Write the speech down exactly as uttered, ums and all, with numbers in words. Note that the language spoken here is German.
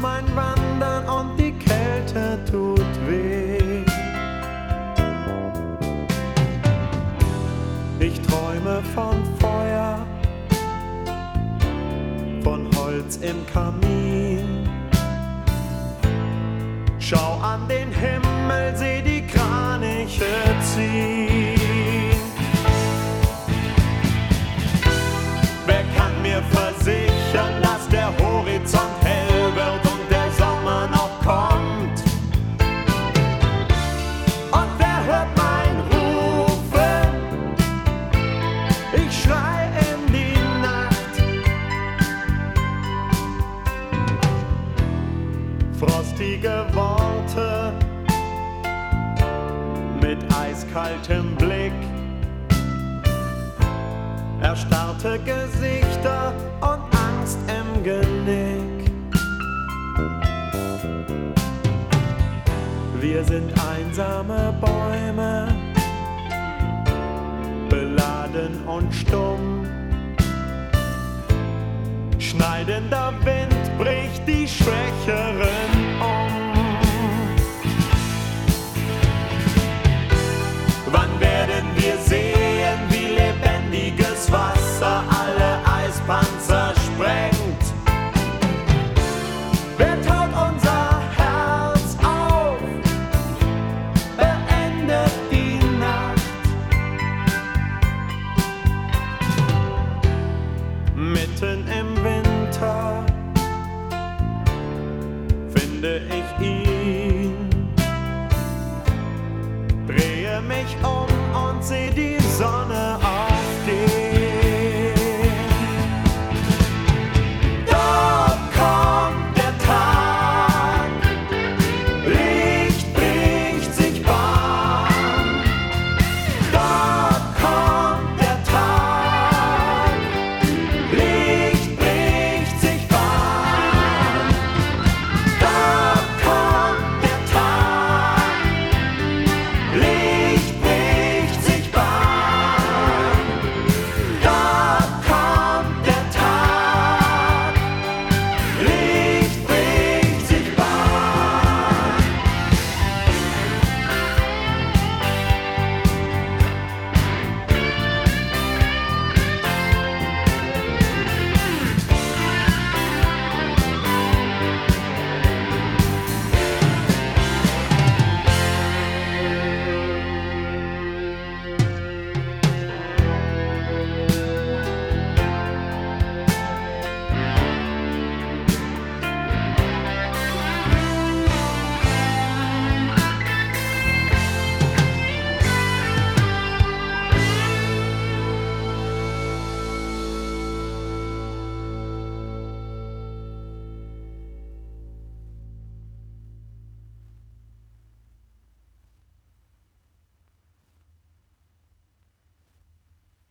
mein Wandern und die Kälte tut weh. Ich träume von Feuer, von Holz im Kamin. Schau an den Himmel, seh die Kraniche ziehen. Wer kann mir versichern, dass der Horizont hell wird und der Sommer noch kommt? Und wer hört mein Rufen? Ich schrei in die Nacht. Frostige Worte mit eiskaltem Blick, erstarrte Gesichter und Angst im Genick. Wir sind einsame Bäume, beladen und stumm. Schneidender Wind bricht die Schwächeren um. Wann werden wir sehen, wie lebendiges Wasser alle Eispanzer sprengt? Wer taut unser Herz auf, beendet die Nacht? Mitten im Winter finde ich ihn, drehe mich um und seh die Sonne